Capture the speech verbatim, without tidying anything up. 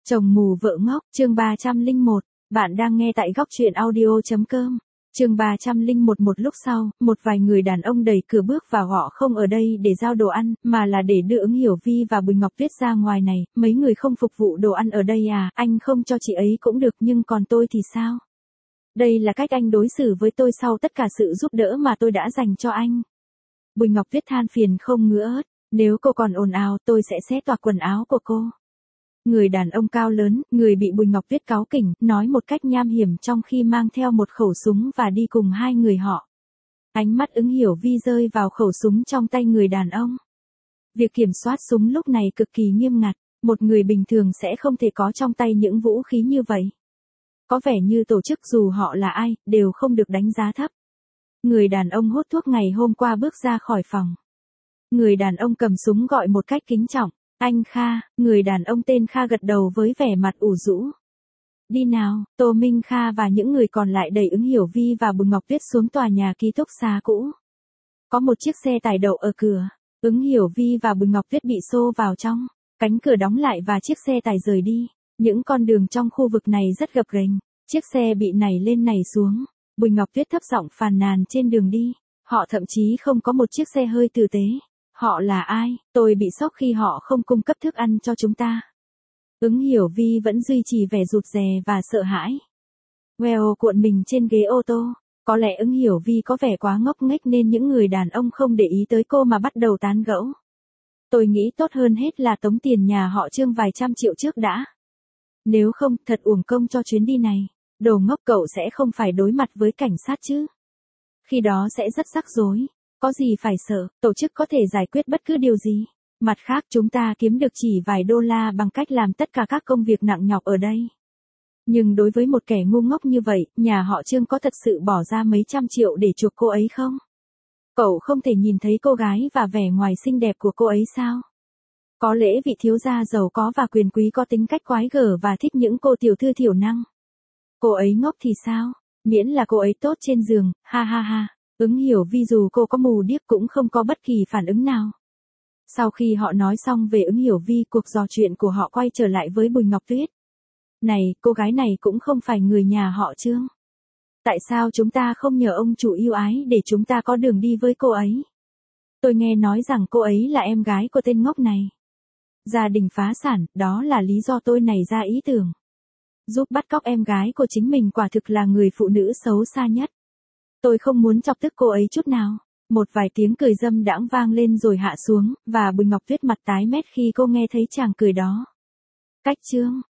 Chồng mù vợ ngốc, chương ba trăm linh một, bạn đang nghe tại góc truyện audio.com. Chương ba trăm linh một. Một lúc sau, một vài người đàn ông đẩy cửa bước vào, họ không ở đây để giao đồ ăn, mà là để đưa Ứng Hiểu Vi và Bùi Ngọc Tuyết ra ngoài này. Mấy người không phục vụ đồ ăn ở đây à? Anh không cho chị ấy cũng được, nhưng còn tôi thì sao? Đây là cách anh đối xử với tôi sau tất cả sự giúp đỡ mà tôi đã dành cho anh. Bùi Ngọc Tuyết than phiền không ngứa ớt, nếu cô còn ồn ào tôi sẽ xé toạc quần áo của cô. Người đàn ông cao lớn, người bị Bùi Ngọc Tuyết cáu kỉnh, nói một cách nham hiểm trong khi mang theo một khẩu súng và đi cùng hai người họ. Ánh mắt Ứng Hiểu Vi rơi vào khẩu súng trong tay người đàn ông. Việc kiểm soát súng lúc này cực kỳ nghiêm ngặt, một người bình thường sẽ không thể có trong tay những vũ khí như vậy. Có vẻ như tổ chức dù họ là ai, đều không được đánh giá thấp. Người đàn ông hút thuốc ngày hôm qua bước ra khỏi phòng. Người đàn ông cầm súng gọi một cách kính trọng. Anh Kha, người đàn ông tên Kha gật đầu với vẻ mặt ủ rũ. Đi nào, Tô Minh Kha và những người còn lại đẩy Ứng Hiểu Vi và Bùi Ngọc Tuyết xuống tòa nhà ký túc xá cũ. Có một chiếc xe tải đậu ở cửa, Ứng Hiểu Vi và Bùi Ngọc Tuyết bị xô vào trong, cánh cửa đóng lại và chiếc xe tải rời đi. Những con đường trong khu vực này rất gập ghềnh, chiếc xe bị nảy lên nảy xuống, Bùi Ngọc Tuyết thấp giọng phàn nàn trên đường đi, họ thậm chí không có một chiếc xe hơi tử tế. Họ là ai? Tôi bị sốc khi họ không cung cấp thức ăn cho chúng ta. Ứng Hiểu Vi vẫn duy trì vẻ rụt rè và sợ hãi. Well cuộn mình trên ghế ô tô. Có lẽ Ứng Hiểu Vi có vẻ quá ngốc nghếch nên những người đàn ông không để ý tới cô mà bắt đầu tán gẫu. Tôi nghĩ tốt hơn hết là tống tiền nhà họ Trương vài trăm triệu trước đã. Nếu không, thật uổng công cho chuyến đi này. Đồ ngốc, cậu sẽ không phải đối mặt với cảnh sát chứ. Khi đó sẽ rất rắc rối. Có gì phải sợ, tổ chức có thể giải quyết bất cứ điều gì. Mặt khác, chúng ta kiếm được chỉ vài đô la bằng cách làm tất cả các công việc nặng nhọc ở đây. Nhưng đối với một kẻ ngu ngốc như vậy, nhà họ Trương có thật sự bỏ ra mấy trăm triệu để chuộc cô ấy không? Cậu không thể nhìn thấy cô gái và vẻ ngoài xinh đẹp của cô ấy sao? Có lẽ vị thiếu gia giàu có và quyền quý có tính cách quái gở và thích những cô tiểu thư thiểu năng. Cô ấy ngốc thì sao? Miễn là cô ấy tốt trên giường, ha ha ha. Ứng Hiểu Vi dù cô có mù điếc cũng không có bất kỳ phản ứng nào. Sau khi họ nói xong về Ứng Hiểu Vi, cuộc trò chuyện của họ quay trở lại với Bùi Ngọc Tuyết. Này, cô gái này cũng không phải người nhà họ Trương. Tại sao chúng ta không nhờ ông chủ yêu ái để chúng ta có đường đi với cô ấy? Tôi nghe nói rằng cô ấy là em gái của tên ngốc này. Gia đình phá sản, đó là lý do tôi nảy ra ý tưởng. Giúp bắt cóc em gái của chính mình quả thực là người phụ nữ xấu xa nhất. Tôi không muốn chọc tức cô ấy chút nào. Một vài tiếng cười dâm đãng vang lên rồi hạ xuống, và Bùi Ngọc Tuyết mặt tái mét khi cô nghe thấy chàng cười đó. Cách Trương,